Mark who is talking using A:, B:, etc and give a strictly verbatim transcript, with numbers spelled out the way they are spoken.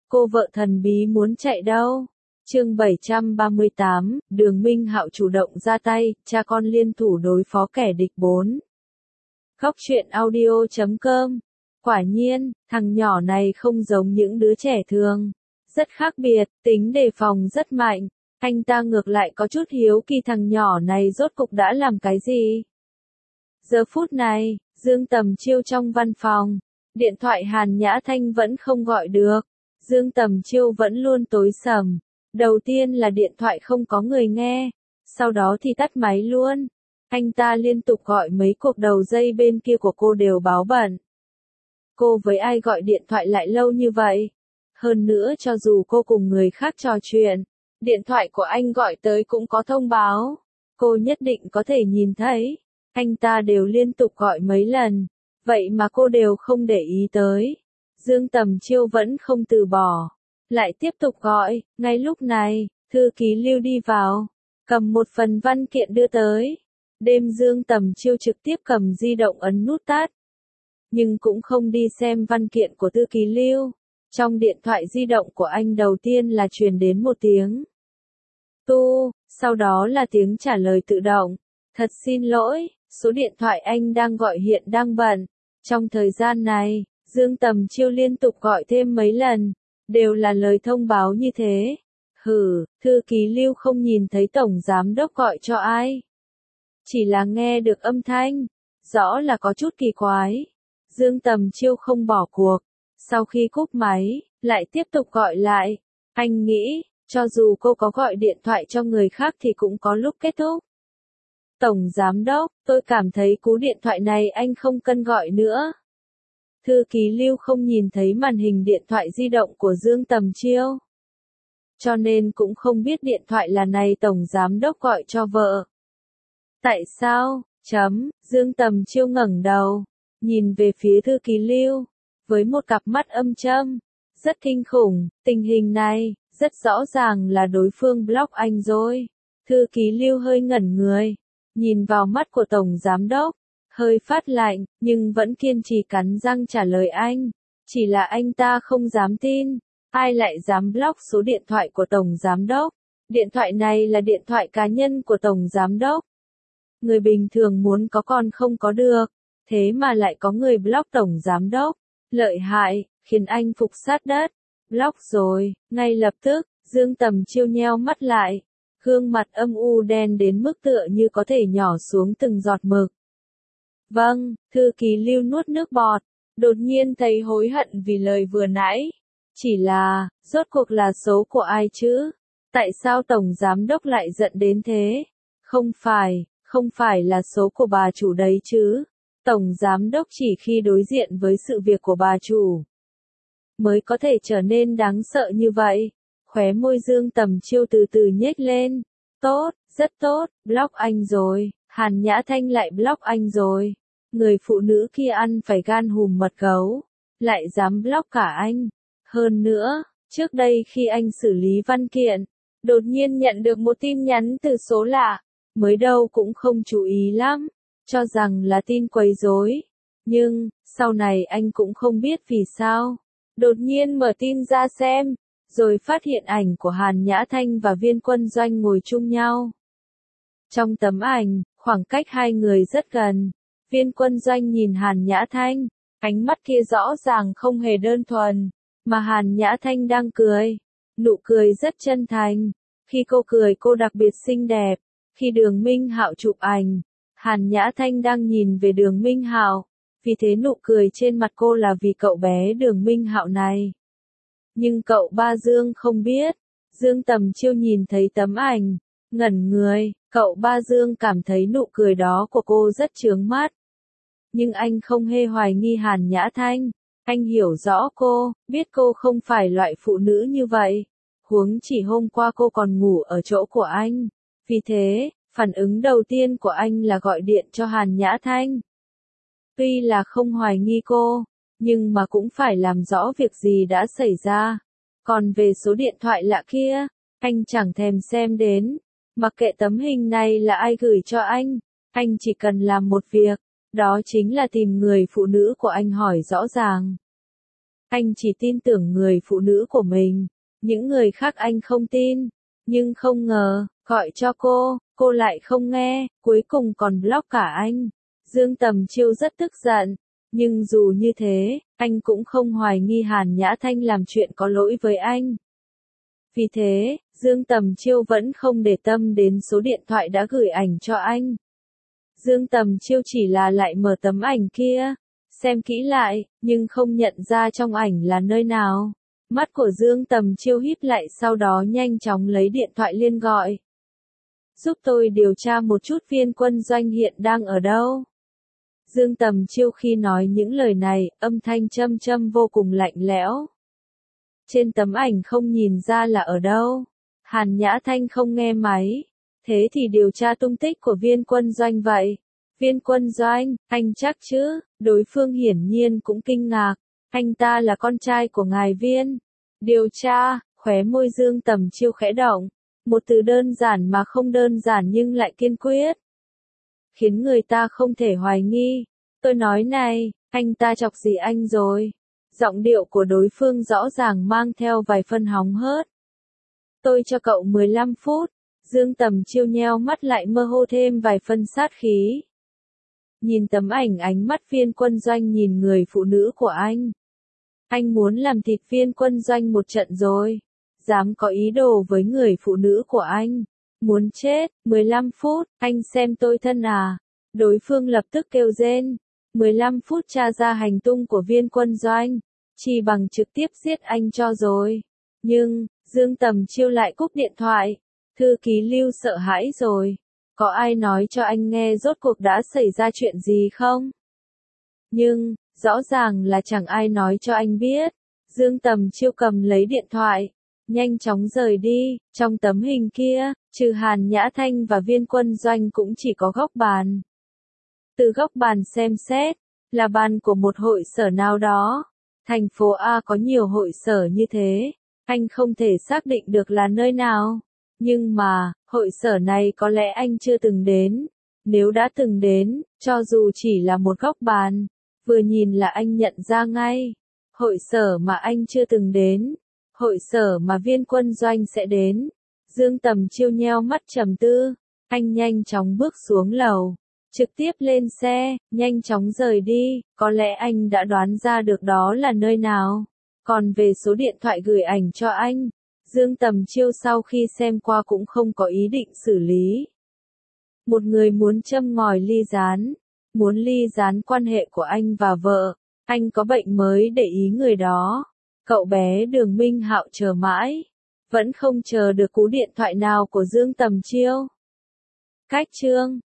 A: Cô vợ thần bí muốn chạy đâu? Chương bảy trăm ba mươi tám, Đường Minh Hạo chủ động ra tay, cha con liên thủ đối phó kẻ địch bốn. Góc truyện audio chấm com. Quả nhiên, thằng nhỏ này không giống những đứa trẻ thường. Rất khác biệt, tính đề phòng rất mạnh. Anh ta ngược lại có chút hiếu kỳ thằng nhỏ này rốt cục đã làm cái gì. Giờ phút này, Dương Tầm Chiêu trong văn phòng. Điện thoại Hàn Nhã Thanh vẫn không gọi được. Dương Tầm Chiêu vẫn luôn tối sầm. Đầu tiên là điện thoại không có người nghe. Sau đó thì tắt máy luôn. Anh ta liên tục gọi mấy cuộc đầu dây bên kia của cô đều báo bận. Cô với ai gọi điện thoại lại lâu như vậy? Hơn nữa cho dù cô cùng người khác trò chuyện, điện thoại của anh gọi tới cũng có thông báo. Cô nhất định có thể nhìn thấy. Anh ta đều liên tục gọi mấy lần. Vậy mà cô đều không để ý tới. Dương Tầm Chiêu vẫn không từ bỏ. Lại tiếp tục gọi. Ngay lúc này, thư ký Lưu đi vào. Cầm một phần văn kiện đưa tới. Đêm Dương Tầm Chiêu trực tiếp cầm di động ấn nút tắt. Nhưng cũng không đi xem văn kiện của thư ký Lưu. Trong điện thoại di động của anh đầu tiên là truyền đến một tiếng tu, sau đó là tiếng trả lời tự động. Thật xin lỗi, số điện thoại anh đang gọi hiện đang bận. Trong thời gian này, Dương Tầm Chiêu liên tục gọi thêm mấy lần, đều là lời thông báo như thế. Hừ, thư ký Lưu không nhìn thấy tổng giám đốc gọi cho ai. Chỉ là nghe được âm thanh, rõ là có chút kỳ quái. Dương Tầm Chiêu không bỏ cuộc. Sau khi cúp máy, lại tiếp tục gọi lại. Anh nghĩ, cho dù cô có gọi điện thoại cho người khác thì cũng có lúc kết thúc. Tổng giám đốc, tôi cảm thấy cú điện thoại này anh không cần gọi nữa. Thư ký Lưu không nhìn thấy màn hình điện thoại di động của Dương Tầm Chiêu. Cho nên cũng không biết điện thoại là này tổng giám đốc gọi cho vợ. Tại sao? Chấm, Dương Tầm Chiêu ngẩng đầu, nhìn về phía thư ký Lưu, với một cặp mắt âm châm. Rất kinh khủng, tình hình này, rất rõ ràng là đối phương block anh rồi. Thư ký Lưu hơi ngẩn người, nhìn vào mắt của tổng giám đốc, hơi phát lạnh, nhưng vẫn kiên trì cắn răng trả lời anh. Chỉ là anh ta không dám tin, ai lại dám block số điện thoại của tổng giám đốc. Điện thoại này là điện thoại cá nhân của tổng giám đốc. Người bình thường muốn có còn không có được, thế mà lại có người block tổng giám đốc. Lợi hại, khiến anh phục sát đất. Block rồi, ngay lập tức, Dương Tầm Chiêu nheo mắt lại. Gương mặt âm u đen đến mức tựa như có thể nhỏ xuống từng giọt mực. Vâng, thư ký Lưu nuốt nước bọt, đột nhiên thấy hối hận vì lời vừa nãy. Chỉ là, rốt cuộc là số của ai chứ? Tại sao tổng giám đốc lại giận đến thế? Không phải, không phải là số của bà chủ đấy chứ? Tổng giám đốc chỉ khi đối diện với sự việc của bà chủ mới có thể trở nên đáng sợ như vậy. Khóe môi Dương Tầm Chiêu từ từ nhếch lên. Tốt, rất tốt, block anh rồi. Hàn Nhã Thanh lại block anh rồi. Người phụ nữ kia ăn phải gan hùm mật gấu, lại dám block cả anh. Hơn nữa, trước đây khi anh xử lý văn kiện, đột nhiên nhận được một tin nhắn từ số lạ, mới đầu cũng không chú ý lắm, cho rằng là tin quấy rối. Nhưng, sau này anh cũng không biết vì sao, đột nhiên mở tin ra xem, rồi phát hiện ảnh của Hàn Nhã Thanh và Viên Quân Doanh ngồi chung nhau. Trong tấm ảnh, khoảng cách hai người rất gần. Viên Quân Doanh nhìn Hàn Nhã Thanh, ánh mắt kia rõ ràng không hề đơn thuần, mà Hàn Nhã Thanh đang cười. Nụ cười rất chân thành. Khi cô cười cô đặc biệt xinh đẹp. Khi Đường Minh Hạo chụp ảnh, Hàn Nhã Thanh đang nhìn về Đường Minh Hạo, vì thế nụ cười trên mặt cô là vì cậu bé Đường Minh Hạo này. Nhưng cậu ba Dương không biết. Dương Tầm Chiêu nhìn thấy tấm ảnh, ngẩn người, cậu ba Dương cảm thấy nụ cười đó của cô rất chướng mắt. Nhưng anh không hề hoài nghi Hàn Nhã Thanh. Anh hiểu rõ cô, biết cô không phải loại phụ nữ như vậy. Huống chỉ hôm qua cô còn ngủ ở chỗ của anh. Vì thế, phản ứng đầu tiên của anh là gọi điện cho Hàn Nhã Thanh. Tuy là không hoài nghi cô, nhưng mà cũng phải làm rõ việc gì đã xảy ra. Còn về số điện thoại lạ kia, anh chẳng thèm xem đến. Mặc kệ tấm hình này là ai gửi cho anh, anh chỉ cần làm một việc, đó chính là tìm người phụ nữ của anh hỏi rõ ràng. Anh chỉ tin tưởng người phụ nữ của mình, những người khác anh không tin. Nhưng không ngờ, gọi cho cô, cô lại không nghe, cuối cùng còn block cả anh. Dương Tầm Chiêu rất tức giận, nhưng dù như thế, anh cũng không hoài nghi Hàn Nhã Thanh làm chuyện có lỗi với anh. Vì thế, Dương Tầm Chiêu vẫn không để tâm đến số điện thoại đã gửi ảnh cho anh. Dương Tầm Chiêu chỉ là lại mở tấm ảnh kia, xem kỹ lại, nhưng không nhận ra trong ảnh là nơi nào. Mắt của Dương Tầm Chiêu híp lại, sau đó nhanh chóng lấy điện thoại liên gọi. Giúp tôi điều tra một chút Viên Quân Doanh hiện đang ở đâu. Dương Tầm Chiêu khi nói những lời này, âm thanh châm châm vô cùng lạnh lẽo. Trên tấm ảnh không nhìn ra là ở đâu. Hàn Nhã Thanh không nghe máy. Thế thì điều tra tung tích của Viên Quân Doanh vậy. Viên Quân Doanh, anh chắc chứ? Đối phương hiển nhiên cũng kinh ngạc. Anh ta là con trai của ngài Viên. Điều tra, khóe môi Dương Tầm Chiêu khẽ động. Một từ đơn giản mà không đơn giản nhưng lại kiên quyết. Khiến người ta không thể hoài nghi. Tôi nói này, anh ta chọc gì anh rồi? Giọng điệu của đối phương rõ ràng mang theo vài phân hóng hớt. Tôi cho cậu mười lăm phút. Dương Tầm Chiêu nheo mắt lại, mơ hồ thêm vài phân sát khí. Nhìn tấm ảnh, ánh mắt Viên Quân Doanh nhìn người phụ nữ của anh. Anh muốn làm thịt Viên Quân Doanh một trận rồi. Dám có ý đồ với người phụ nữ của anh. Muốn chết, mười lăm phút, anh xem tôi thân à. Đối phương lập tức kêu rên. mười lăm phút tra ra hành tung của Viên Quân Doanh. Chỉ bằng trực tiếp giết anh cho rồi. Nhưng, Dương Tầm Chiêu lại cúp điện thoại. Thư ký Lưu sợ hãi rồi. Có ai nói cho anh nghe rốt cuộc đã xảy ra chuyện gì không? Nhưng, rõ ràng là chẳng ai nói cho anh biết. Dương Tầm Chiêu cầm lấy điện thoại. Nhanh chóng rời đi. Trong tấm hình kia, trừ Hàn Nhã Thanh và Viên Quân Doanh cũng chỉ có góc bàn. Từ góc bàn xem xét, là bàn của một hội sở nào đó. Thành phố A có nhiều hội sở như thế. Anh không thể xác định được là nơi nào. Nhưng mà, hội sở này có lẽ anh chưa từng đến. Nếu đã từng đến, cho dù chỉ là một góc bàn, vừa nhìn là anh nhận ra ngay. Hội sở mà anh chưa từng đến. Hội sở mà Viên Quân Doanh sẽ đến. Dương Tầm Chiêu nheo mắt trầm tư. Anh nhanh chóng bước xuống lầu. Trực tiếp lên xe, nhanh chóng rời đi. Có lẽ anh đã đoán ra được đó là nơi nào. Còn về số điện thoại gửi ảnh cho anh, Dương Tầm Chiêu sau khi xem qua cũng không có ý định xử lý. Một người muốn châm ngòi ly gián, muốn ly gián quan hệ của anh và vợ, anh có bệnh mới để ý người đó. Cậu bé Đường Minh Hạo chờ mãi, vẫn không chờ được cú điện thoại nào của Dương Tầm Chiêu. Cách chương